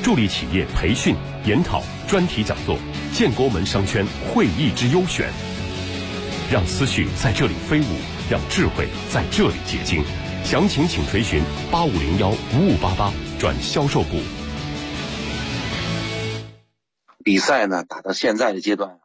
助力企业培训、研讨、专题讲座，建国门商圈会议之优选。让思绪在这里飞舞，让智慧在这里结晶。详情请垂询8501-5588转销售部。 比赛呢，打到现在的阶段，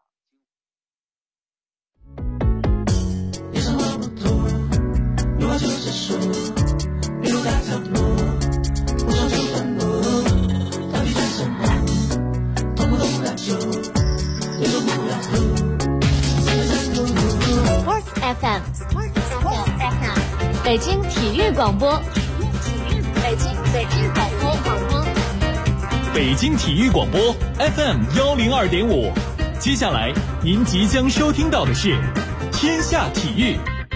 北京体育广播， 北京体育广播 FM 102.5。接下来您即将收听到的是天下体育。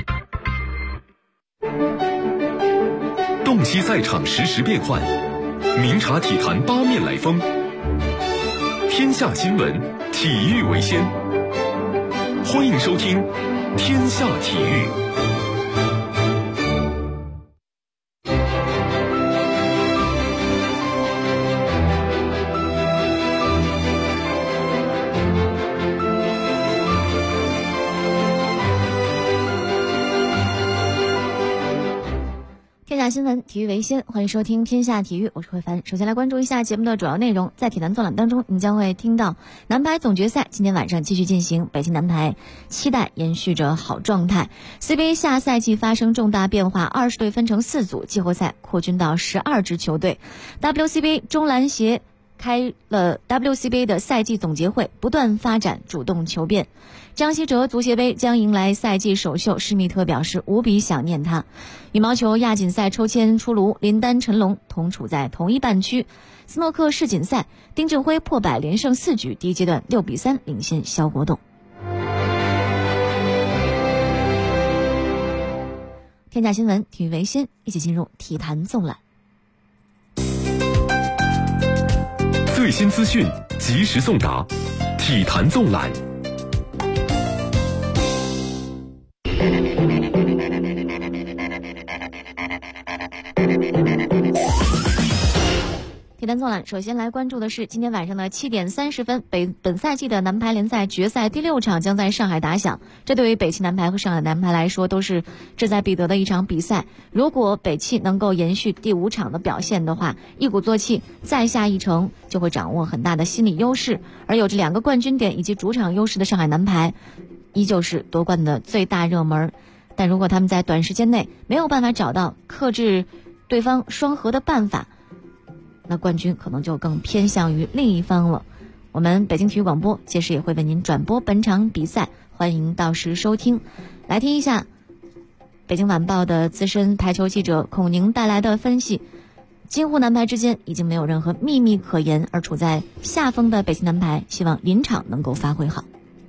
洞悉赛场实时变幻，明察体坛八面来风。天下新闻，体育为先。欢迎收听天下体育。 天下新闻，体育为先，欢迎收听天下体育，我是慧凡。首先来关注一下节目的主要内容。在体坛纵览当中，你将会听到男排总决赛今天晚上继续进行，北京男排期待延续着好状态。CBA 下赛季发生重大变化，20队分成4组，季后赛扩军到12支球队。WCBA 中篮协开了 WCBA 的赛季总结会，不断发展主动求变。张稀哲足协杯将迎来赛季首秀，施密特表示无比想念他。羽毛球亚锦赛抽签出炉，林丹、陈龙同处在同一半区。斯诺克世锦赛，丁俊晖破百连胜4局，第一阶段6-3领先肖国栋。天下新闻，体育为先，一起进入体坛纵览。 最新资讯，及时送达，体坛纵览。 体坛纵览，首先来关注的是今天晚上的7点30分，本赛季的男排联赛决赛第6场将在上海打响。这对于北汽男排和上海男排来说都是志在必得的一场比赛。如果北汽能够延续第5场的表现的话，一鼓作气再下一城，就会掌握很大的心理优势。而有着2个冠军点以及主场优势的上海男排，依旧是夺冠的最大热门。但如果他们在短时间内没有办法找到克制对方双核的办法，那冠军可能就更偏向于另一方了。我们北京体育广播届时也会为您转播本场比赛，欢迎到时收听。来听一下北京晚报的资深排球记者孔宁带来的分析。京沪男排之间已经没有任何秘密可言，而处在下风的北京男排希望临场能够发挥好。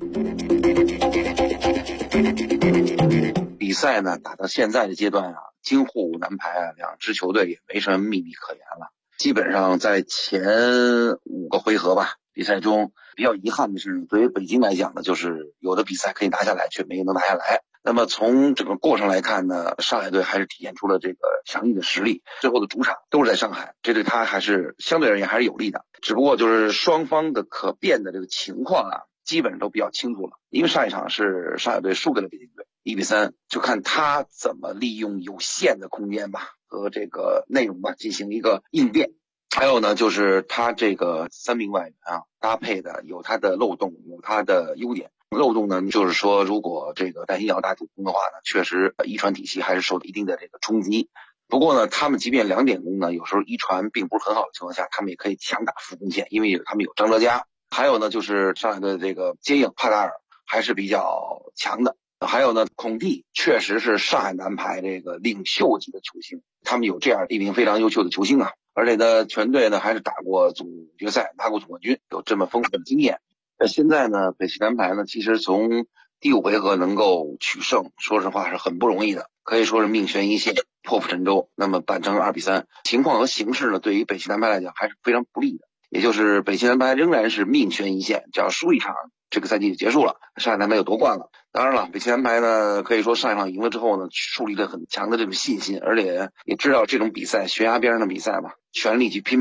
比赛呢打到现在的阶段啊，京沪男排啊2支球队也没什么秘密可言了。基本上在前5个回合吧，比赛中比较遗憾的是，对于北京来讲呢，就是有的比赛可以拿下来，却没能拿下来。那么从整个过程来看呢，上海队还是体现出了这个强力的实力，最后的主场都是在上海，这对他还是相对而言还是有利的。只不过就是双方的可变的这个情况啊，基本上都比较清楚了。因为上一场是上海队输给了北京队1-3，就看他怎么利用有限的空间吧和这个内容吧进行一个应变。还有呢，就是他这个3名外援啊搭配的有他的漏洞，有他的优点。漏洞呢，就是说如果这个戴新尧打主攻的话呢，确实一传体系还是受到一定的这个冲击。不过呢，他们即便2点攻呢，有时候一传并不是很好的情况下，他们也可以强打副攻线，因为他们有张哲嘉。还有呢，就是上海队这个接应帕达尔还是比较强的。还有呢，孔蒂确实是上海男排这个领袖级的球星，他们有这样一名非常优秀的球星啊，而且呢，全队呢还是打过总决赛，拿过总冠军，有这么丰富的经验。现在呢，北汽男排呢，其实从第5回合能够取胜，说实话是很不容易的，可以说是命悬一线，破釜沉舟。那么扳成2-3，情况和形势呢，对于北汽男排来讲还是非常不利的。也就是北汽男排仍然是命悬一线，只要输一场，这个赛季就结束了，上海男排就夺冠了。当然了，北汽男排呢，可以说上一场赢了之后呢，树立了很强的这种信心，而且也知道这种比赛悬崖边上的比赛嘛，全力去拼搏。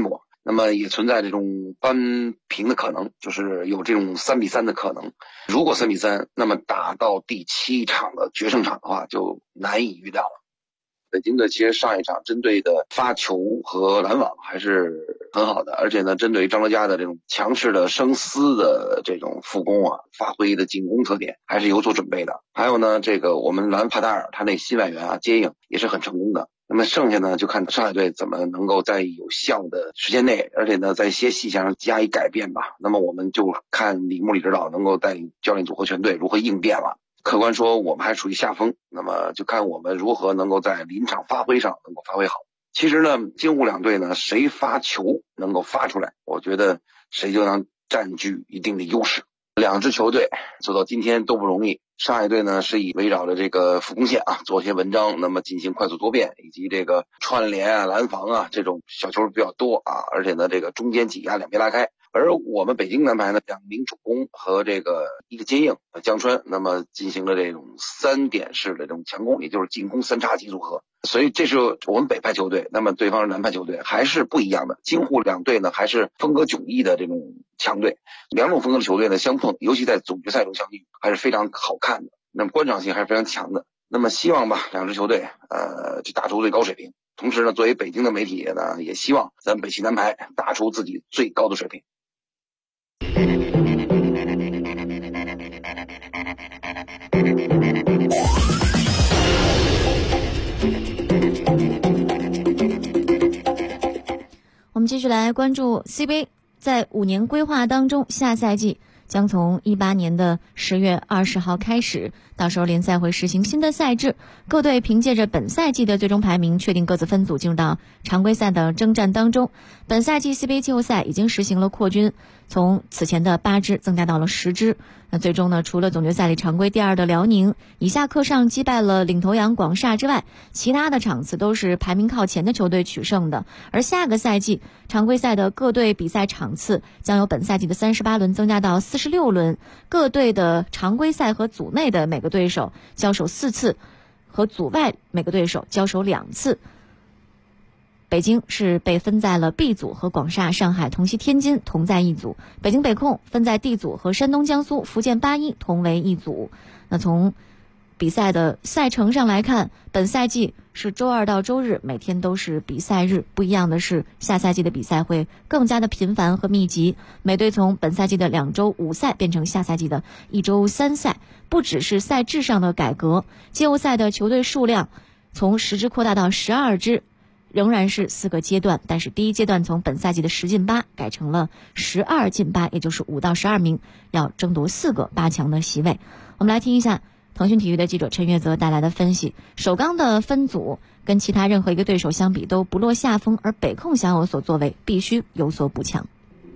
那么也存在这种扳平的可能，就是有这种3-3的可能。如果3-3，那么打到第7场的决胜场的话，就难以预料了。北京队其实上一场针对的发球和拦网还是很好的，而且呢，针对张德佳的这种强势的生丝的这种副攻啊，发挥的进攻特点还是有所准备的。还有呢，这个我们兰帕达尔他那新外援啊接应也是很成功的。那么剩下呢，就看上海队怎么能够在有效的时间内，而且呢，在一些细项上加以改变吧。那么我们就看李木理指导能够带领教练组和全队如何应变了。客观说，我们还处于下风，那么就看我们如何能够在临场发挥上能够发挥好。其实呢，京沪两队呢，谁发球能够发出来，我觉得谁就能占据一定的优势。两支球队走到今天都不容易。上海队呢是以围绕着这个副攻线啊做一些文章，那么进行快速多变以及这个串联啊、拦防啊这种小球比较多啊，而且呢这个中间挤压两边拉开。而我们北京男排呢，2名主攻和这个一个接应江川，那么进行了这种3点式的这种强攻，也就是进攻3叉戟组合。所以这是我们北派球队，那么对方是南派球队，还是不一样的。京沪两队呢还是风格迥异的这种强队，两种风格的球队呢相碰，尤其在总决赛中相遇，还是非常好看的。那么观赏性还是非常强的。那么希望吧，两支球队去打出最高水平。同时呢，作为北京的媒体呢，也希望咱北汽男排打出自己最高的水平。 我们继续来关注 CBA 在5年规划当中，下赛季将从18年的10月20号开始，到时候联赛会实行新的赛制，各队凭借着本赛季的最终排名确定各自分组进入到常规赛的征战当中。本赛季 CBA 季后赛已经实行了扩军，从此前的8支增加到了10支。那最终呢，除了总决赛里常规第2的辽宁以下克上击败了领头羊广厦之外，其他的场次都是排名靠前的球队取胜的。而下个赛季常规赛的各队比赛场次将由本赛季的38轮增加到46轮，各队的常规赛和组内的每个对手交手4次，和组外每个对手交手2次。北京是被分在了 B 组，和广厦、上海、同曦、天津同在一组。北京北控分在 D 组，和山东、江苏、福建八一同为一组。那从比赛的赛程上来看，本赛季是周2到周日每天都是比赛日，不一样的是下赛季的比赛会更加的频繁和密集，每队从本赛季的2周5赛变成下赛季的1周3赛。不只是赛制上的改革，季后赛的球队数量从10支扩大到12支，仍然是4个阶段，但是第一阶段从本赛季的10进8改成了12进8，也就是5到12名，要争夺4个8强的席位。我们来听一下腾讯体育的记者陈月泽带来的分析。首钢的分组跟其他任何一个对手相比都不落下风，而北控想有所作为，必须有所补强。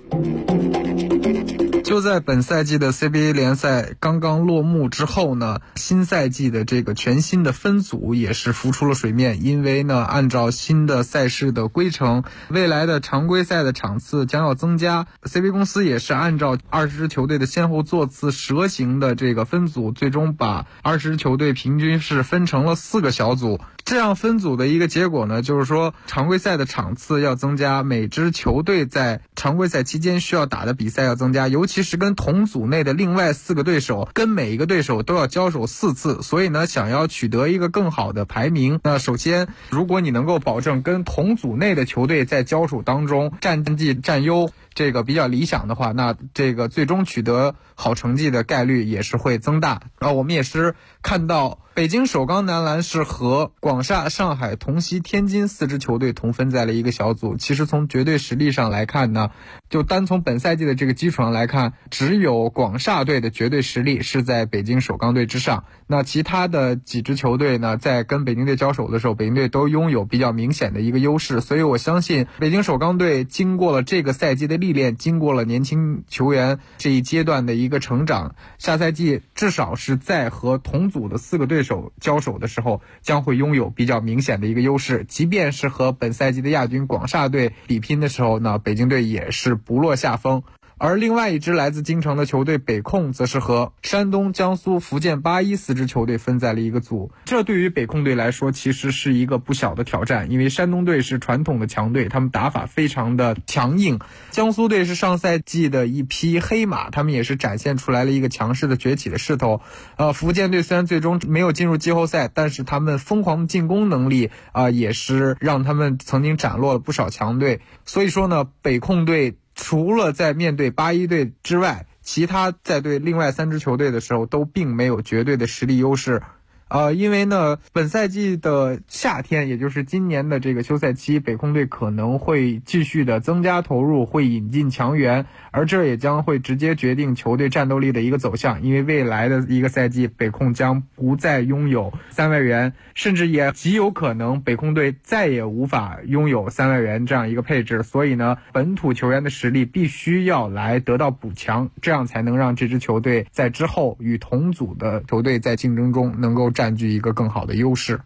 就在本赛季的 CBA 联赛刚刚落幕之后呢，新赛季的这个全新的分组也是浮出了水面。因为呢，按照新的赛事的规程，未来的常规赛的场次将要增加。CBA 公司也是按照20支球队的先后座次蛇形的这个分组，最终把20支球队平均是分成了4个小组。这样分组的一个结果呢，就是说常规赛的场次要增加，每支球队在常规赛期间需要打的比赛要增加，尤其是跟同组内的另外4个对手，跟每一个对手都要交手4次。所以呢，想要取得一个更好的排名，那首先如果你能够保证跟同组内的球队在交手当中战绩占优，这个比较理想的话，那这个最终取得好成绩的概率也是会增大。我们也是看到北京首钢男篮是和广厦、上海、同曦、天津4支球队同分在了一个小组。其实从绝对实力上来看呢，就单从本赛季的这个基础上来看，只有广厦队的绝对实力是在北京首钢队之上。那其他的几支球队呢，在跟北京队交手的时候，北京队都拥有比较明显的一个优势。所以我相信北京首钢队经过了这个赛季的历练，经过了年轻球员这一阶段的一个成长，下赛季至少是在和同组的4个对手交手的时候，将会拥有比较明显的一个优势。即便是和本赛季的亚军广厦队比拼的时候呢，北京队也是不落下风。 而另外一支来自京城的球队北控则是和山东、江苏、福建814支球队分在了一个组。这对于北控队来说其实是一个不小的挑战，因为山东队是传统的强队，他们打法非常的强硬。江苏队是上赛季的一匹黑马，他们也是展现出来了一个强势的崛起的势头。福建队虽然最终没有进入季后赛，但是他们疯狂的进攻能力也是让他们曾经斩落了不少强队。所以说呢，北控队除了在面对81队之外，其他在对另外3支球队的时候都并没有绝对的实力优势。因为呢，本赛季的夏天，也就是今年的这个休赛期，北控队可能会继续的增加投入，会引进强援，而这也将会直接决定球队战斗力的一个走向。因为未来的一个赛季，北控将不再拥有3外援，甚至也极有可能北控队再也无法拥有3外援这样一个配置。所以呢，本土球员的实力必须要来得到补强，这样才能让这支球队在之后与同组的球队在竞争中能够占据一个更好的优势。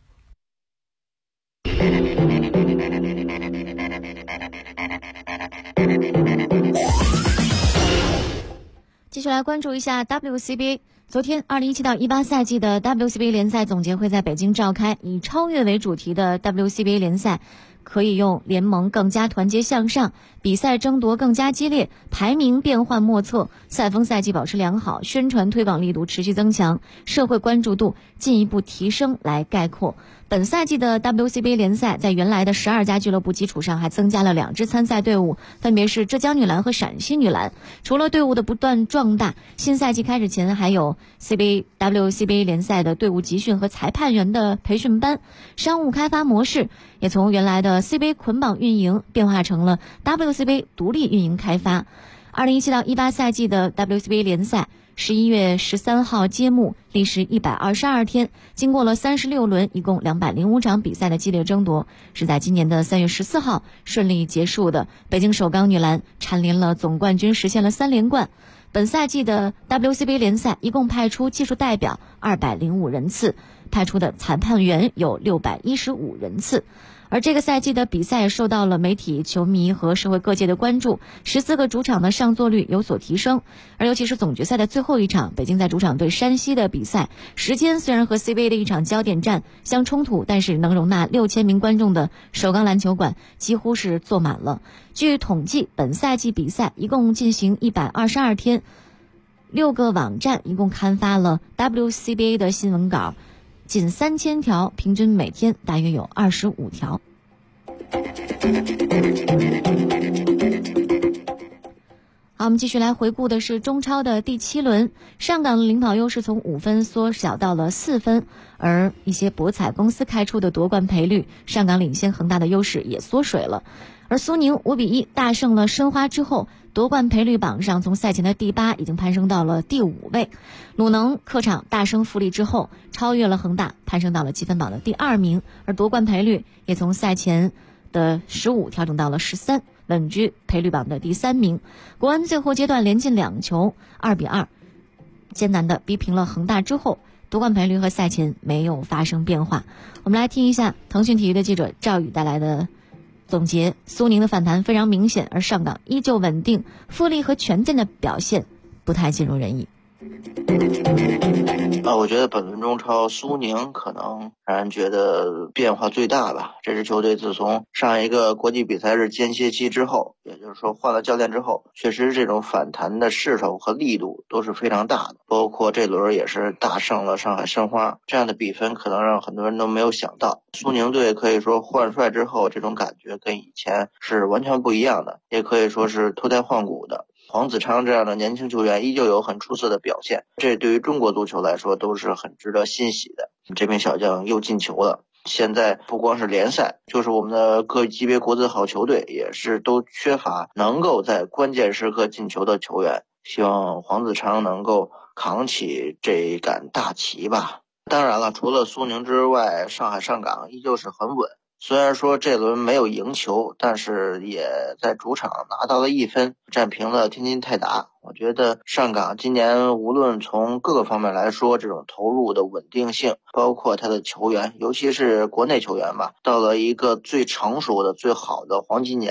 继续来关注一下 WCBA。 昨天2017到18赛季的 WCBA 联赛总结会在北京召开，以超越为主题的 WCBA 联赛可以用联盟更加团结向上，比赛争夺更加激烈，排名变幻莫测，赛风赛季保持良好，宣传推广力度持续增强，社会关注度进一步提升来概括。本赛季的 WCBA 联赛在原来的12家俱乐部基础上还增加了2支参赛队伍，分别是浙江女篮和陕西女篮。除了队伍的不断壮大，新赛季开始前还有 WCBA 联赛的队伍集训和裁判员的培训班。商务开发模式也从原来的 CBA 捆绑运营变化成了 WCBA 独立运营开发。2017到18赛季的 WCBA 联赛11月13号揭幕，历时122天，经过了36轮，一共205场比赛的激烈争夺，是在今年的3月14号顺利结束的。北京首钢女篮蝉联了总冠军，实现了3连冠。本赛季的 WCBA 联赛一共派出技术代表205人次，派出的裁判员有615人次。而这个赛季的比赛受到了媒体、球迷和社会各界的关注，14个主场的上座率有所提升。而尤其是总决赛的最后一场，北京在主场对山西的比赛，时间虽然和 CBA 的一场焦点战相冲突，但是能容纳6000名观众的首钢篮球馆几乎是坐满了。据统计，本赛季比赛一共进行122天，6个网站一共刊发了 WCBA 的新闻稿近3000条，平均每天大约有25条。好，我们继续来回顾的是中超的第7轮，上港的领跑优势从5分缩小到了4分，而一些博彩公司开出的夺冠赔率，上港领先恒大的优势也缩水了。而苏宁5比1大胜了申花之后，夺冠赔率榜上从赛前的第8已经攀升到了第5位。鲁能客场大胜富力之后，超越了恒大，攀升到了积分榜的第2名，而夺冠赔率也从赛前的15调整到了13，稳居赔率榜的第3名。国安最后阶段连进2球，2比2艰难的逼平了恒大之后，夺冠赔率和赛前没有发生变化。我们来听一下腾讯体育的记者赵宇带来的总结。苏宁的反弹非常明显，而上港依旧稳定，富力和权健的表现不太尽如人意。 我觉得本轮中超苏宁可能让人觉得变化最大吧。这支球队自从上一个国际比赛日间歇期之后，也就是说换了教练之后，确实这种反弹的势头和力度都是非常大的，包括这轮也是大胜了上海申花，这样的比分可能让很多人都没有想到。苏宁队可以说换帅之后，这种感觉跟以前是完全不一样的，也可以说是脱胎换骨的。黄子昌这样的年轻球员依旧有很出色的表现，这对于中国足球来说都是很值得欣喜的。这名小将又进球了，现在不光是联赛，就是我们的各级别国字号球队也是都缺乏能够在关键时刻进球的球员，希望黄子昌能够扛起这一杆大旗吧。当然了，除了苏宁之外，上海上港依旧是很稳，虽然说这轮没有赢球，但是也在主场拿到了1分，战平了天津泰达。我觉得上港今年无论从各个方面来说，这种投入的稳定性，包括他的球员，尤其是国内球员吧，到了一个最成熟的最好的黄金年龄。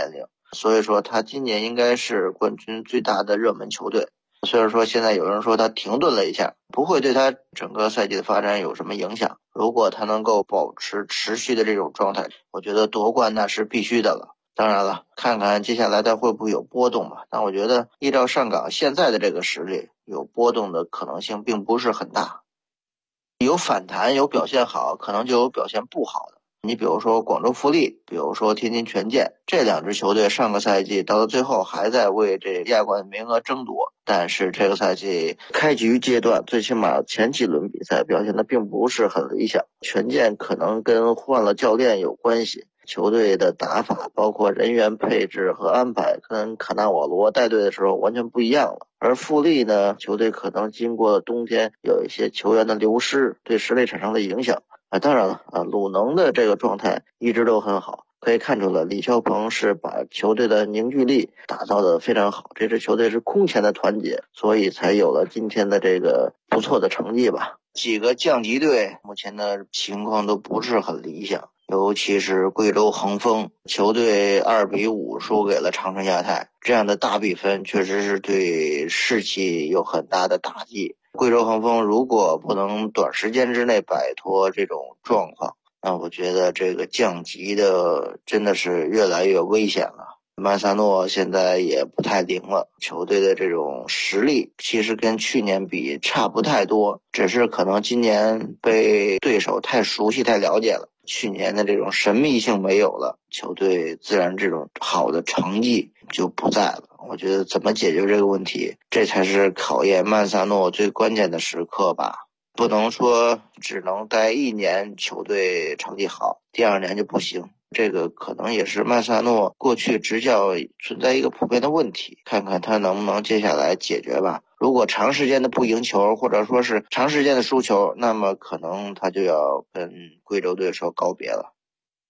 所以说他今年应该是冠军最大的热门球队。虽然说现在有人说他停顿了一下，不会对他整个赛季的发展有什么影响。如果他能够保持持续的这种状态，我觉得夺冠那是必须的了。当然了，看看接下来他会不会有波动吧。但我觉得依照上港现在的这个实力，有波动的可能性并不是很大。有反弹，有表现好，可能就有表现不好的。你比如说广州富力，比如说天津权健，这两支球队上个赛季到了最后还在为这亚冠名额争夺，但是这个赛季开局阶段最起码前几轮比赛表现的并不是很理想。权健可能跟换了教练有关系，球队的打法包括人员配置和安排跟卡纳瓦罗带队的时候完全不一样了。而富力呢，球队可能经过冬天有一些球员的流失，对实力产生了影响。当然了鲁能的这个状态一直都很好，可以看出来李霄鹏是把球队的凝聚力打造的非常好，这支球队是空前的团结，所以才有了今天的这个不错的成绩吧。几个降级队目前的情况都不是很理想，尤其是贵州恒丰，球队2-5输给了长春亚泰，这样的大比分确实是对士气有很大的打击。贵州恒丰如果不能短时间之内摆脱这种状况，那我觉得这个降级的真的是越来越危险了。曼萨诺现在也不太灵了，球队的这种实力其实跟去年比差不太多，只是可能今年被对手太熟悉太了解了，去年的这种神秘性没有了，球队自然这种好的成绩就不在了。我觉得怎么解决这个问题，这才是考验曼萨诺最关键的时刻吧。不能说只能待1年球队成绩好，第2年就不行，这个可能也是曼萨诺过去执教存在一个普遍的问题，看看他能不能接下来解决吧。如果长时间的不赢球，或者说是长时间的输球，那么可能他就要跟贵州队说告别了。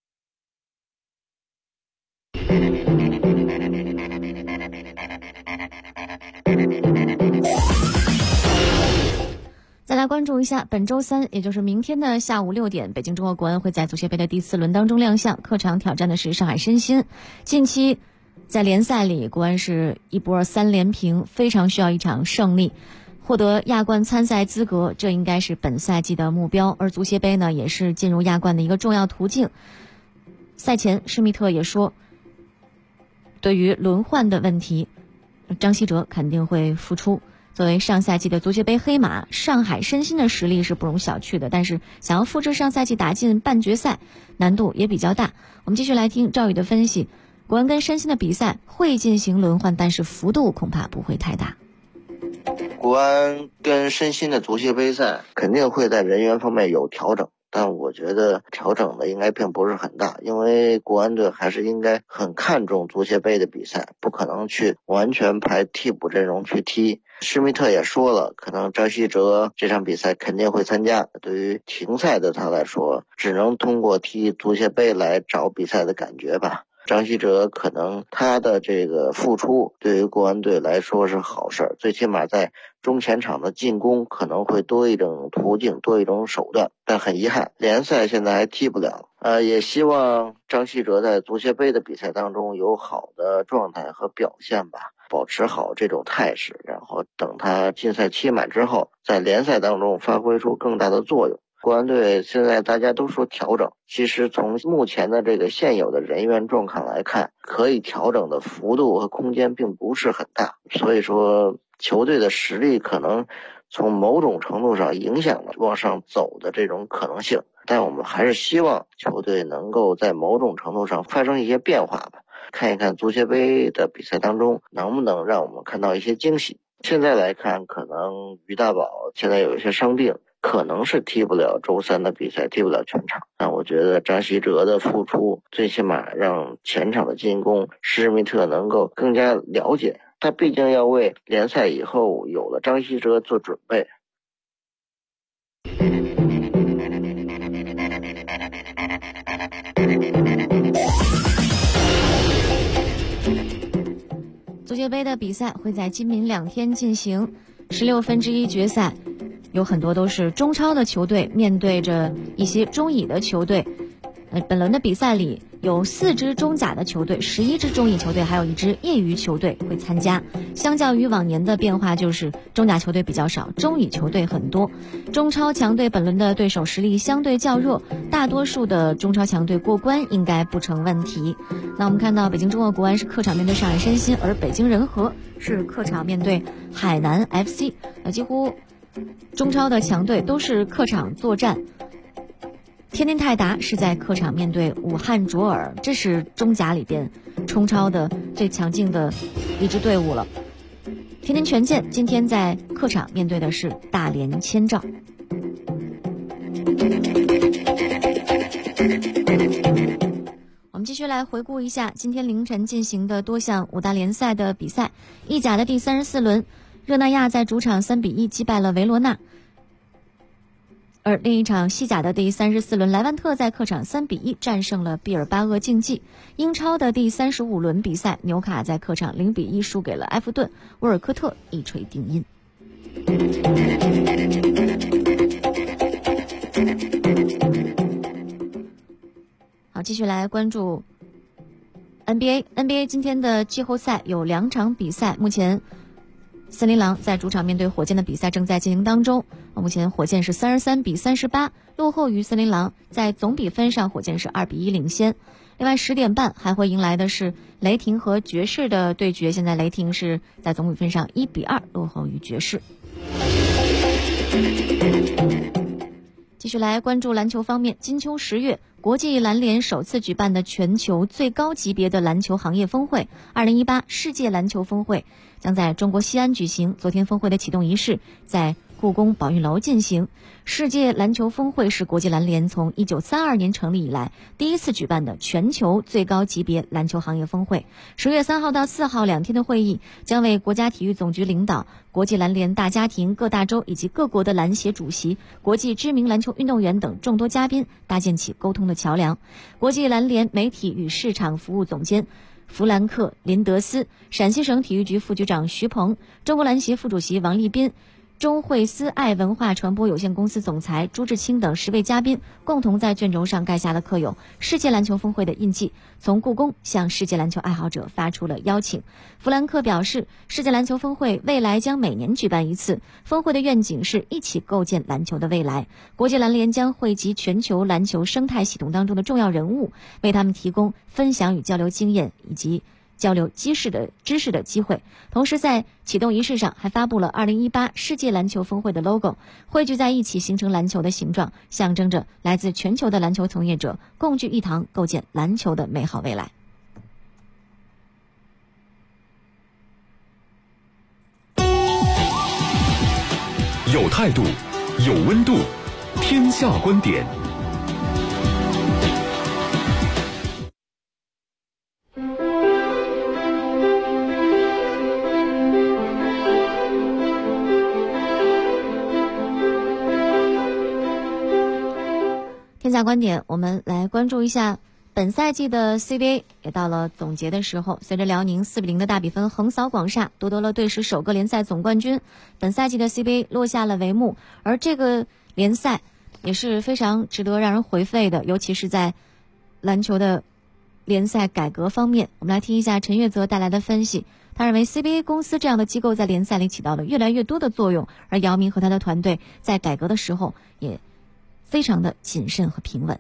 再来关注一下本周3，也就是明天的下午6点，北京中国国安会在足协杯的第4轮当中亮相，客场挑战的是上海申鑫。近期在联赛里，国安是一波3连平，非常需要一场胜利，获得亚冠参赛资格，这应该是本赛季的目标。而足协杯呢，也是进入亚冠的一个重要途径。赛前施密特也说，对于轮换的问题，张稀哲肯定会复出。作为上赛季的足协杯黑马，上海申鑫的实力是不容小觑的，但是想要复制上赛季打进半决赛，难度也比较大。我们继续来听赵宇的分析，国安跟申鑫的比赛会进行轮换，但是幅度恐怕不会太大。 国安跟申鑫的足协杯赛肯定会在人员方面有调整，但我觉得调整的应该并不是很大，因为国安队还是应该很看重足协杯的比赛，不可能去完全排替补阵容去踢。施密特也说了，可能张稀哲这场比赛肯定会参加，对于停赛的他来说，只能通过踢足协杯来找比赛的感觉吧。张稀哲可能他的这个付出对于国安队来说是好事，最起码在中前场的进攻可能会多一种途径，多一种手段。但很遗憾，联赛现在还踢不了。也希望张稀哲在足协杯的比赛当中有好的状态和表现吧，保持好这种态势，然后等他禁赛期满之后，在联赛当中发挥出更大的作用。国安队现在大家都说调整，其实从目前的这个现有的人员状况来看，可以调整的幅度和空间并不是很大，所以说球队的实力可能从某种程度上影响了往上走的这种可能性，但我们还是希望球队能够在某种程度上发生一些变化吧，看一看足协杯的比赛当中能不能让我们看到一些惊喜。现在来看，可能于大宝现在有一些伤病，可能是踢不了周3的比赛，踢不了全场。但我觉得张稀哲的付出，最起码让前场的进攻施密特能够更加了解，他毕竟要为联赛以后有了张稀哲做准备。 足协杯的比赛会在今明2天进行，16分之一决赛有很多都是中超的球队面对着一些中乙的球队。本轮的比赛里， 有4支中甲的球队、11支中乙球队，还有1支业余球队会参加。相较于往年的变化，就是中甲球队比较少，中乙球队很多。中超强队本轮的对手实力相对较弱，大多数的中超强队过关应该不成问题。那我们看到北京中赫国安是客场面对上海申鑫，而北京人和是客场面对海南 FC。几乎中超的强队都是客场作战。天津泰达是在客场面对武汉卓尔，这是中甲里边冲超的最强劲的一支队伍了。天津权健今天在客场面对的是大连千兆。我们继续来回顾一下今天凌晨进行的多项5大联赛的比赛。意甲的第34轮，热那亚在主场3-1击败了维罗纳。而另一场西甲的第34轮，莱万特在客场3-1战胜了毕尔巴鄂竞技。英超的第35轮比赛，纽卡在客场0-1输给了埃弗顿，沃尔科特一锤定音。好，继续来关注 NBA 今天的季后赛有2场比赛，目前森林狼在主场面对火箭的比赛正在进行当中，目前火箭是33-38落后于森林狼，在总比分上火箭是2-1领先。另外10点半还会迎来的是雷霆和爵士的对决，现在雷霆是在总比分上1-2落后于爵士。继续来关注篮球方面，金秋10月，国际篮联首次举办的全球最高级别的篮球行业峰会2018世界篮球峰会将在中国西安举行。昨天峰会的启动仪式在故宫宝运楼进行。世界篮球峰会是国际篮联从1932年成立以来第一次举办的全球最高级别篮球行业峰会。10月3号到4号2天的会议将为国家体育总局领导、国际篮联大家庭、各大洲以及各国的篮协主席、国际知名篮球运动员等众多嘉宾搭建起沟通的桥梁。国际篮联媒体与市场服务总监弗兰克·林德斯、陕西省体育局副局长徐鹏、中国篮协副主席王立斌、中惠思爱文化传播有限公司总裁朱志清等10位嘉宾共同在卷轴上盖下了刻有世界篮球峰会的印记，从故宫向世界篮球爱好者发出了邀请。弗兰克表示，世界篮球峰会未来将每年举办一次，峰会的愿景是一起构建篮球的未来。国际篮联将汇集全球篮球生态系统当中的重要人物，为他们提供分享与交流经验以及交流知识的机会。同时在启动仪式上还发布了2018世界篮球峰会的 logo， 汇聚在一起形成篮球的形状，象征着来自全球的篮球从业者共聚一堂，构建篮球的美好未来。 有态度，有温度，天下观点。 天下观点，我们来关注一下本赛季的 CBA 也到了总结的时候。随着辽宁4-0的大比分横扫广厦，夺得了队史首个联赛总冠军，本赛季的 CBA 落下了帷幕。而这个联赛也是非常值得让人回味的，尤其是在篮球的联赛改革方面。我们来听一下陈月泽带来的分析。他认为 CBA 公司这样的机构在联赛里起到了越来越多的作用，而姚明和他的团队在改革的时候也非常的谨慎和平稳。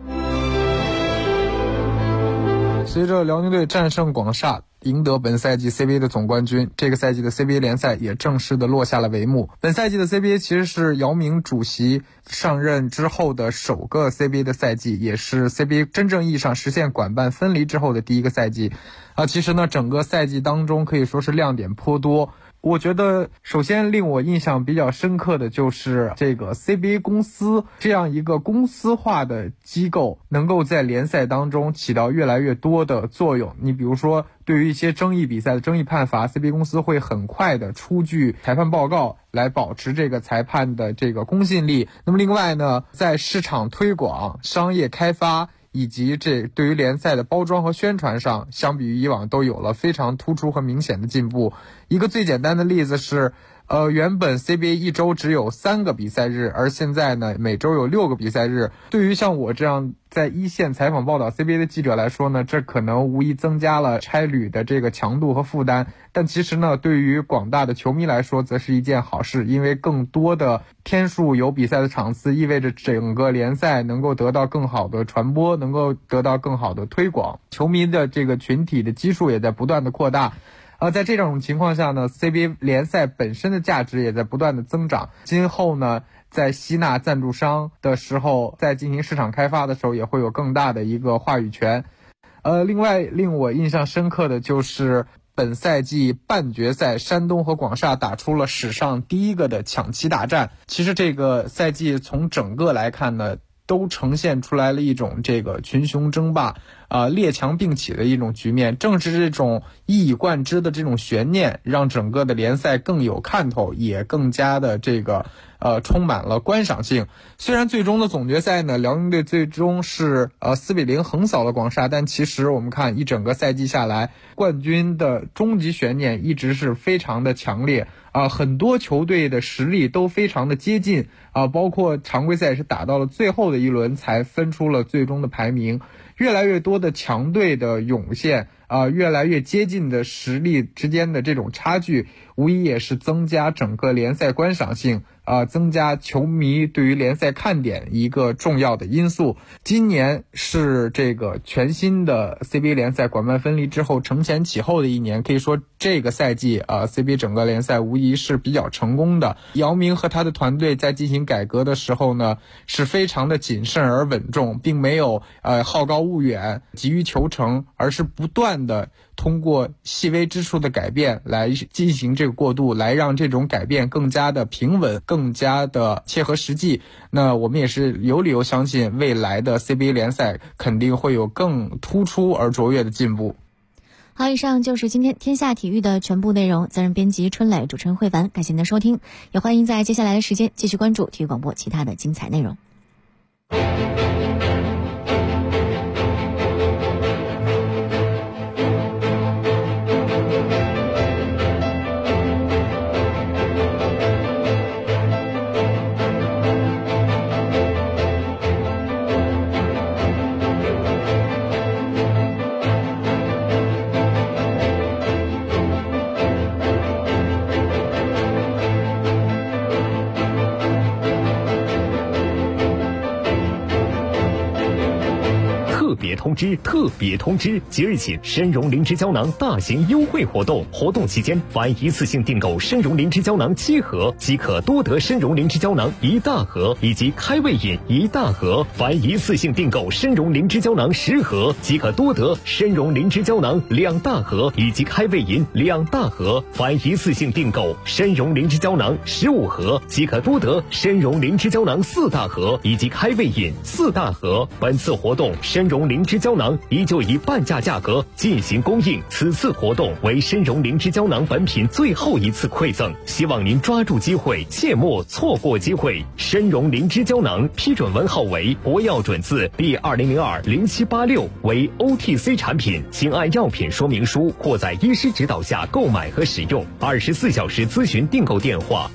随着辽宁队战胜广厦，赢得本赛季 CBA 的总冠军，这个赛季的 CBA 联赛也正式的落下了帷幕。本赛季的 CBA 其实是姚明主席上任之后的首个 CBA 的赛季，也是 CBA 真正意义上实现管办分离之后的第一个赛季。其实呢，整个赛季当中可以说是亮点颇多。我觉得首先令我印象比较深刻的就是这个 CBA 公司这样一个公司化的机构能够在联赛当中起到越来越多的作用。你比如说对于一些争议比赛的争议判罚， CBA 公司会很快的出具裁判报告来保持这个裁判的这个公信力。那么另外呢，在市场推广、商业开发以及这对于联赛的包装和宣传上，相比于以往都有了非常突出和明显的进步。一个最简单的例子是原本 CBA 一周只有3个比赛日，而现在呢每周有6个比赛日。对于像我这样在一线采访报道 CBA 的记者来说呢，这可能无疑增加了差旅的这个强度和负担。但其实呢，对于广大的球迷来说，则是一件好事，因为更多的天数有比赛的场次，意味着整个联赛能够得到更好的传播，能够得到更好的推广，球迷的这个群体的基数也在不断的扩大。在这种情况下呢 ，CBA 联赛本身的价值也在不断的增长。今后呢，在吸纳赞助商的时候，在进行市场开发的时候，也会有更大的一个话语权。另外令我印象深刻的就是本赛季半决赛，山东和广厦打出了史上第一个的抢七大战。其实这个赛季从整个来看呢，都呈现出来了一种这个群雄争霸列强并起的一种局面。正是这种一以贯之的这种悬念，让整个的联赛更有看头，也更加的这个充满了观赏性。虽然最终的总决赛呢，辽宁队最终是4-0横扫了广厦，但其实我们看一整个赛季下来，冠军的终极悬念一直是非常的强烈很多球队的实力都非常的接近包括常规赛是打到了最后的一轮才分出了最终的排名。越来越多的强队的涌现越来越接近的实力之间的这种差距，无疑也是增加整个联赛观赏性增加球迷对于联赛看点一个重要的因素。今年是这个全新的 CBA 联赛管办分离之后承前启后的一年，可以说这个赛季CBA 整个联赛无疑是比较成功的。姚明和他的团队在进行改革的时候呢，是非常的谨慎而稳重，并没有好高骛远急于求成，而是不断的通过细微之处的改变来进行这个过渡，来让这种改变更加的平稳，更加的切合实际。那我们也是有理由相信未来的 CBA 联赛肯定会有更突出而卓越的进步。 好，以上就是今天天下体育的全部内容。责任编辑春磊，主持人慧凡，感谢您的收听，也欢迎在接下来的时间继续关注体育广播其他的精彩内容。 特别通知！即日起，参茸灵芝胶囊大型优惠活动，活动期间凡一次性订购参茸灵芝胶囊7盒，即可多得参茸灵芝胶囊1大盒以及开胃饮1大盒；凡一次性订购参茸灵芝胶囊10盒，即可多得参茸灵芝胶囊2大盒以及开胃饮2大盒；凡一次性订购参茸灵芝胶囊15盒，即可多得参茸灵芝胶囊4大盒以及开胃饮4大盒。本次活动参茸灵芝胶囊依旧以半价价格进行供应，此次活动为参茸灵芝胶囊本品最后一次馈赠，希望您抓住机会，切莫错过机会。参茸灵芝胶囊批准文号为国药准字第20020786，为 OTC 产品，请按药品说明书或在医师指导下购买和使用。24小时咨询订购电话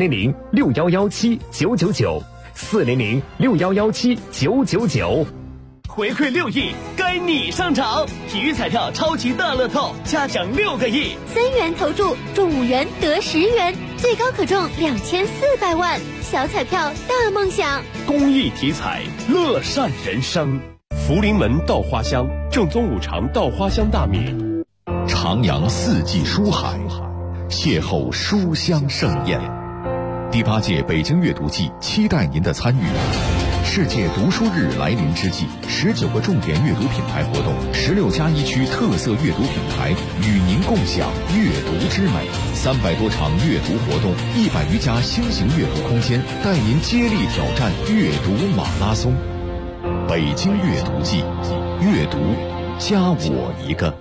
：400-6117-999，400-6117-999。 回馈6亿，该你上场！体育彩票超级大乐透，加奖6个亿 ，3元投注中5元得10元，最高可中2400万。小彩票大梦想， 公益体彩，乐善人生。 福临门稻花香，正宗五常稻花香大米。 徜徉四季书海，邂逅书香盛宴。第8届北京阅读季期待您的参与。世界读书日来临之际，19个重点阅读品牌活动，16+1区特色阅读品牌与您共享阅读之美。300多场阅读活动，100余家新型阅读空间，带您接力挑战阅读马拉松。北京阅读季，阅读加我一个。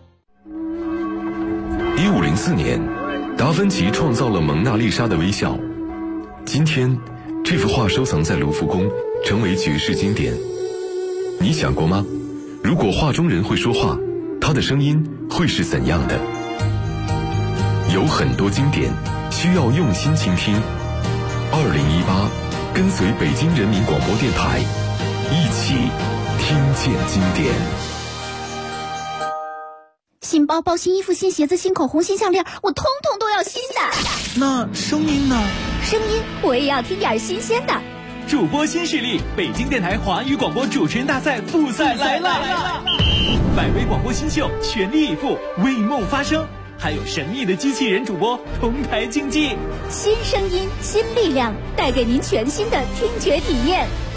1504年，达芬奇创造了蒙娜丽莎的微笑。今天，这幅画收藏在卢浮宫，成为绝世经典。你想过吗？如果画中人会说话，他的声音会是怎样的？有很多经典需要用心倾听。2018，跟随北京人民广播电台，一起听见经典。 新包包、新衣服、新鞋子、新口红、新项链，我通通都要新的。 那声音呢？ 声音我也要听点新鲜的。 主播新势力，北京电台华语广播主持人大赛复赛来了！100位广播新秀全力以赴，为梦发声，还有神秘的机器人主播同台竞技。 新声音，新力量，带给您全新的听觉体验。